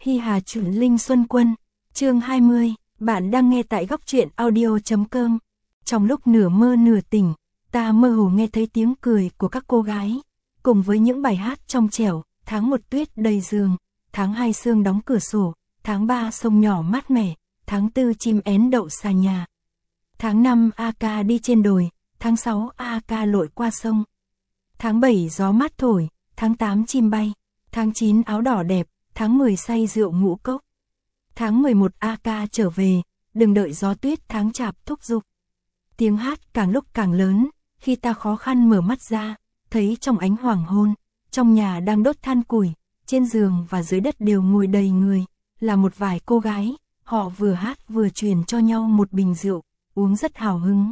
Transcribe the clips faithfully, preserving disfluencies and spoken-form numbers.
Hi Hà Chuẩn Linh Xuân Quân, chương hai mươi, bạn đang nghe tại góc truyện audio chấm com. Trong lúc nửa mơ nửa tỉnh, ta mơ hồ nghe thấy tiếng cười của các cô gái, cùng với những bài hát trong trẻo, tháng một tuyết đầy giường, tháng hai sương đóng cửa sổ, tháng ba sông nhỏ mát mẻ, tháng tư chim én đậu xà nhà. Tháng năm a ca đi trên đồi, tháng sáu a ca lội qua sông. Tháng bảy gió mát thổi, tháng tám chim bay, tháng chín áo đỏ đẹp, tháng mười say rượu ngũ cốc. Tháng mười một a ca trở về, đừng đợi gió tuyết tháng chạp thúc giục. Tiếng hát càng lúc càng lớn, khi ta khó khăn mở mắt ra, thấy trong ánh hoàng hôn, trong nhà đang đốt than củi, trên giường và dưới đất đều ngồi đầy người, là một vài cô gái, họ vừa hát vừa truyền cho nhau một bình rượu, uống rất hào hứng.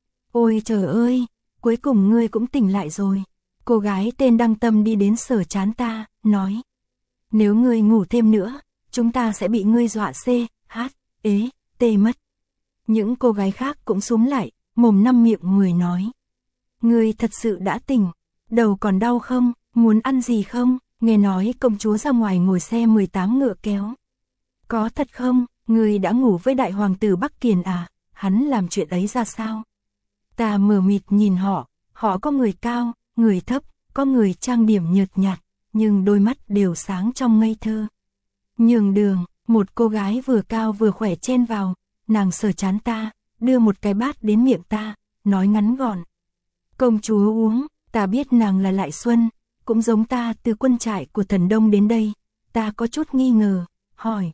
Ôi trời ơi, cuối cùng ngươi cũng tỉnh lại rồi. Cô gái tên Đăng Tâm đi đến sờ trán ta, nói: nếu ngươi ngủ thêm nữa, chúng ta sẽ bị ngươi dọa xê, hát, ế, tê mất. Những cô gái khác cũng xúm lại, mồm năm miệng mười nói: ngươi thật sự đã tỉnh, đầu còn đau không, muốn ăn gì không? Nghe nói công chúa ra ngoài ngồi xe mười tám ngựa kéo. Có thật không, ngươi đã ngủ với đại hoàng tử Bắc Kiền à, hắn làm chuyện ấy ra sao? Ta mờ mịt nhìn họ, họ có người cao, người thấp, có người trang điểm nhợt nhạt, nhưng đôi mắt đều sáng trong ngây thơ. Nhường đường, một cô gái vừa cao vừa khỏe chen vào, nàng sờ trán ta, đưa một cái bát đến miệng ta, nói ngắn gọn: công chúa uống. Ta biết nàng là Lại Xuân, cũng giống ta từ quân trại của Thần Đông đến đây. Ta có chút nghi ngờ, hỏi: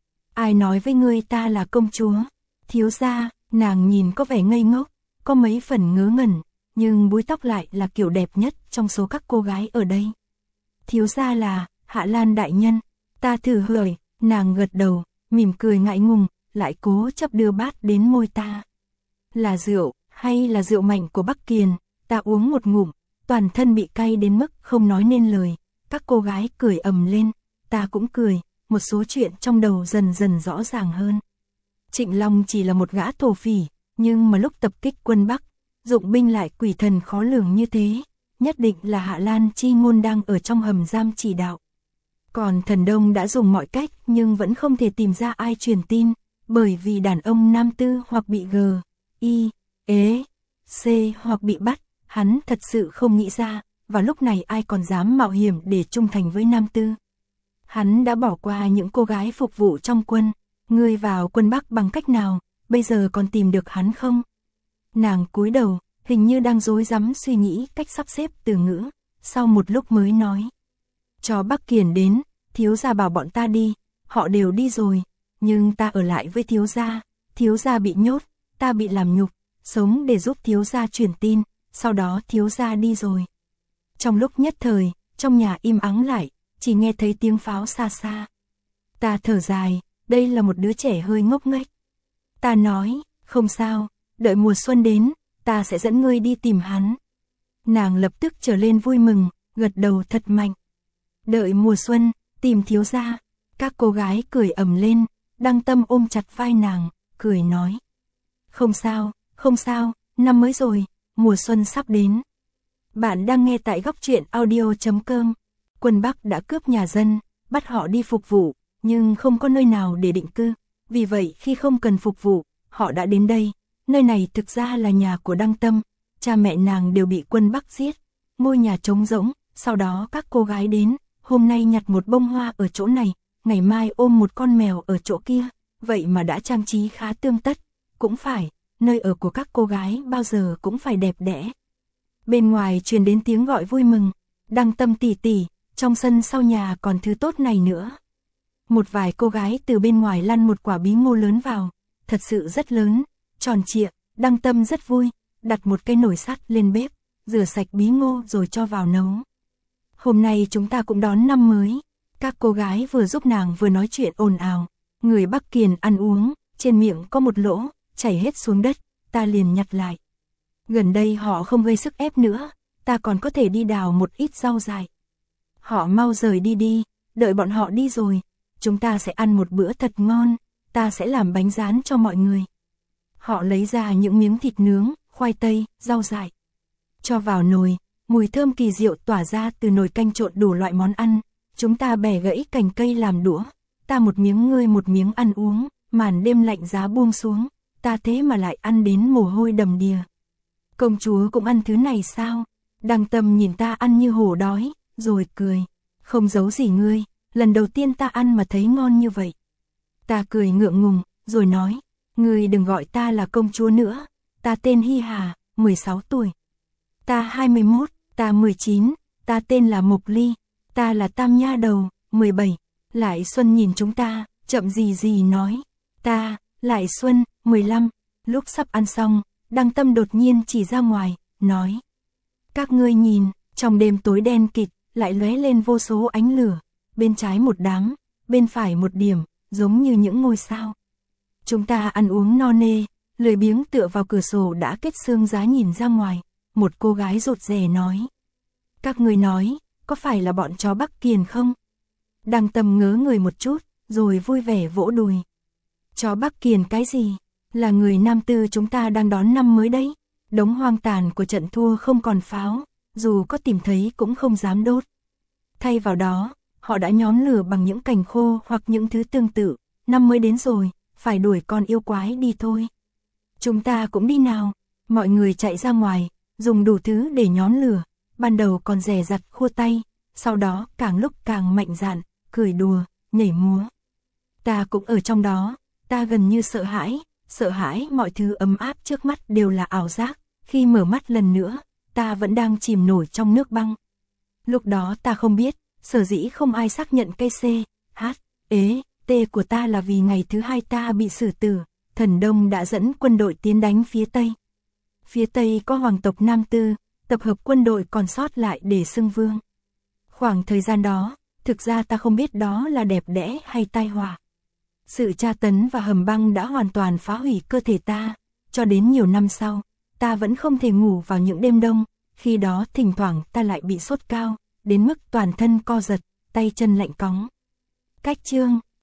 ai nói với ngươi ta là công chúa? Thiếu gia. Nàng nhìn có vẻ ngây ngốc, có mấy phần ngớ ngẩn, nhưng búi tóc lại là kiểu đẹp nhất trong số các cô gái ở đây. Thiếu gia là Hạ Lan đại nhân. Ta thử hỏi, nàng gật đầu, mỉm cười ngại ngùng, lại cố chấp đưa bát đến môi ta. Là rượu, hay là rượu mạnh của Bắc Kiền? Ta uống một ngụm, toàn thân bị cay đến mức không nói nên lời. Các cô gái cười ầm lên, ta cũng cười, một số chuyện trong đầu dần dần rõ ràng hơn. Trịnh Long chỉ là một gã thổ phỉ, nhưng mà lúc tập kích quân Bắc, dụng binh lại quỷ thần khó lường như thế, nhất định là Hạ Lan Chi Ngôn đang ở trong hầm giam chỉ đạo. Còn Thần Đông đã dùng mọi cách nhưng vẫn không thể tìm ra ai truyền tin, bởi vì đàn ông nam tư hoặc bị g, i, ế, c hoặc bị bắt, hắn thật sự không nghĩ ra, và lúc này ai còn dám mạo hiểm để trung thành với nam tư. Hắn đã bỏ qua những cô gái phục vụ trong quân. Ngươi vào quân Bắc bằng cách nào, bây giờ còn tìm được hắn không? Nàng cúi đầu, hình như đang rối rắm suy nghĩ cách sắp xếp từ ngữ, sau một lúc mới nói: cho Bắc Kiền đến, thiếu gia bảo bọn ta đi, họ đều đi rồi, nhưng ta ở lại với thiếu gia, thiếu gia bị nhốt, ta bị làm nhục, sống để giúp thiếu gia truyền tin, sau đó thiếu gia đi rồi. Trong lúc nhất thời, trong nhà im ắng lại, chỉ nghe thấy tiếng pháo xa xa. Ta thở dài, đây là một đứa trẻ hơi ngốc nghếch. Ta nói: không sao, đợi mùa xuân đến, ta sẽ dẫn ngươi đi tìm hắn. Nàng lập tức trở lên vui mừng, gật đầu thật mạnh. Đợi mùa xuân, tìm thiếu gia. Các cô gái cười ầm lên, Đăng Tâm ôm chặt vai nàng, cười nói: không sao, không sao, năm mới rồi, mùa xuân sắp đến. Bạn đang nghe tại góc truyện audio chấm com. Quân Bắc đã cướp nhà dân, bắt họ đi phục vụ, nhưng không có nơi nào để định cư. Vì vậy khi không cần phục vụ, họ đã đến đây. Nơi này thực ra là nhà của Đăng Tâm, cha mẹ nàng đều bị quân Bắc giết. Ngôi nhà trống rỗng, sau đó các cô gái đến, hôm nay nhặt một bông hoa ở chỗ này, ngày mai ôm một con mèo ở chỗ kia, vậy mà đã trang trí khá tươm tất. Cũng phải, nơi ở của các cô gái bao giờ cũng phải đẹp đẽ. Bên ngoài truyền đến tiếng gọi vui mừng: Đăng Tâm tỷ tỷ, trong sân sau nhà còn thứ tốt này nữa. Một vài cô gái từ bên ngoài lăn một quả bí ngô lớn vào, thật sự rất lớn, tròn trịa. Đăng Tâm rất vui, đặt một cái nồi sắt lên bếp, rửa sạch bí ngô rồi cho vào nấu. Hôm nay chúng ta cũng đón năm mới. Các cô gái vừa giúp nàng vừa nói chuyện ồn ào. Người Bắc Kiền ăn uống, trên miệng có một lỗ, chảy hết xuống đất, ta liền nhặt lại. Gần đây họ không gây sức ép nữa, ta còn có thể đi đào một ít rau dại. Họ mau rời đi đi, đợi bọn họ đi rồi, chúng ta sẽ ăn một bữa thật ngon, ta sẽ làm bánh rán cho mọi người. Họ lấy ra những miếng thịt nướng, khoai tây, rau dại, cho vào nồi, mùi thơm kỳ diệu tỏa ra từ nồi canh trộn đủ loại món ăn. Chúng ta bẻ gãy cành cây làm đũa, ta một miếng ngươi một miếng ăn uống, màn đêm lạnh giá buông xuống, ta thế mà lại ăn đến mồ hôi đầm đìa. Công chúa cũng ăn thứ này sao? Đăng Tâm nhìn ta ăn như hổ đói, rồi cười, không giấu gì ngươi, lần đầu tiên ta ăn mà thấy ngon như vậy. Ta cười ngượng ngùng, rồi nói, ngươi đừng gọi ta là công chúa nữa, ta tên Hy Hà, mười sáu tuổi. Ta hai mươi mốt, ta mười chín, ta tên là Mộc Ly, ta là Tam Nha Đầu, mười bảy. Lại Xuân nhìn chúng ta, chậm gì gì nói, ta, Lại Xuân, mười lăm. Lúc sắp ăn xong, Đăng Tâm đột nhiên chỉ ra ngoài, nói, các ngươi nhìn, trong đêm tối đen kịt, lại lóe lên vô số ánh lửa, bên trái một đám, bên phải một điểm, giống như những ngôi sao. Chúng ta ăn uống no nê, lười biếng tựa vào cửa sổ đã kết xương giá nhìn ra ngoài, một cô gái rụt rè nói, các ngươi nói, có phải là bọn chó Bắc Kiền không? Đăng Tâm ngớ người một chút, rồi vui vẻ vỗ đùi. Chó Bắc Kiền cái gì? Là người Nam Tư chúng ta đang đón năm mới đấy. Đống hoang tàn của trận thua không còn pháo, dù có tìm thấy cũng không dám đốt. Thay vào đó, họ đã nhóm lửa bằng những cành khô hoặc những thứ tương tự. Năm mới đến rồi, phải đuổi con yêu quái đi thôi. Chúng ta cũng đi nào. Mọi người chạy ra ngoài, dùng đủ thứ để nhóm lửa. Ban đầu còn dè dặt khua tay, sau đó càng lúc càng mạnh dạn, cười đùa, nhảy múa. Ta cũng ở trong đó, ta gần như sợ hãi, sợ hãi mọi thứ ấm áp trước mắt đều là ảo giác. Khi mở mắt lần nữa, ta vẫn đang chìm nổi trong nước băng. Lúc đó ta không biết, sở dĩ không ai xác nhận cây C, H, ế, T của ta là vì ngày thứ hai ta bị xử tử, Thần Đông đã dẫn quân đội tiến đánh phía Tây. Phía Tây có hoàng tộc Nam Tư, tập hợp quân đội còn sót lại để xưng vương. Khoảng thời gian đó, thực ra ta không biết đó là đẹp đẽ hay tai họa. Sự tra tấn và hầm băng đã hoàn toàn phá hủy cơ thể ta, cho đến nhiều năm sau, ta vẫn không thể ngủ vào những đêm đông, khi đó thỉnh thoảng ta lại bị sốt cao, đến mức toàn thân co giật, tay chân lạnh cóng. Cách chương